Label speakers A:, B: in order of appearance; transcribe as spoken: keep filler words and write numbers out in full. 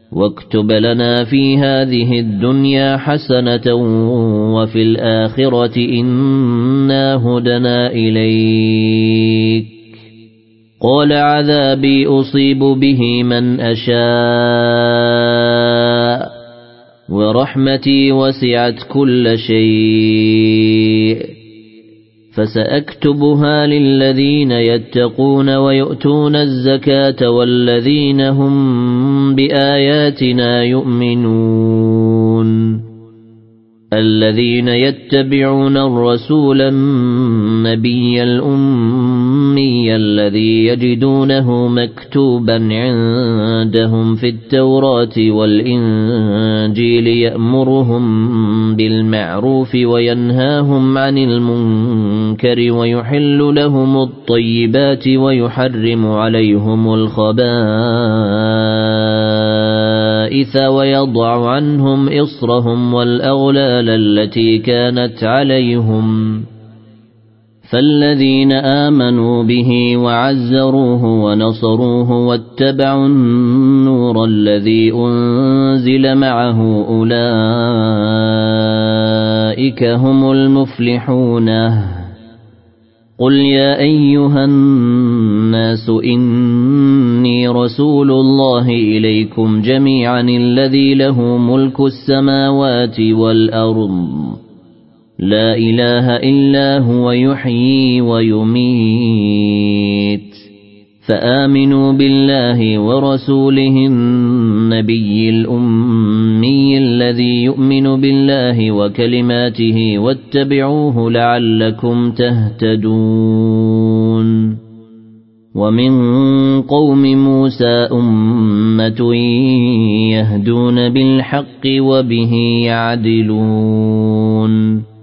A: واكتب لنا في هذه الدنيا حسنة وفي الآخرة إنا هدنا إليك. قال عذابي أصيب به من أشاء ورحمتي وسعت كل شيء فسأكتبها للذين يتقون ويؤتون الزكاة والذين هم بآياتنا يؤمنون. الذين يتبعون الرسول النبي الأمي الذي يجدونه مكتوبا عندهم في التوراة والإنجيل يأمرهم بالمعروف وينهاهم عن المنكر ويحل لهم الطيبات ويحرم عليهم الخبائث ويضع عنهم إصرهم والأغلال التي كانت عليهم. فالذين آمنوا به وعزروه ونصروه واتبعوا النور الذي أنزل معه أولئك هم المفلحون. قل يا أيها الناس إني رسول الله إليكم جميعا الذي له ملك السماوات والأرض لا إله إلا هو يحيي ويميت. فآمنوا بالله ورسوله النبي الأمي الذي يؤمن بالله وكلماته واتبعوه لعلكم تهتدون. ومن قوم موسى أمة يهدون بالحق وبه يعدلون.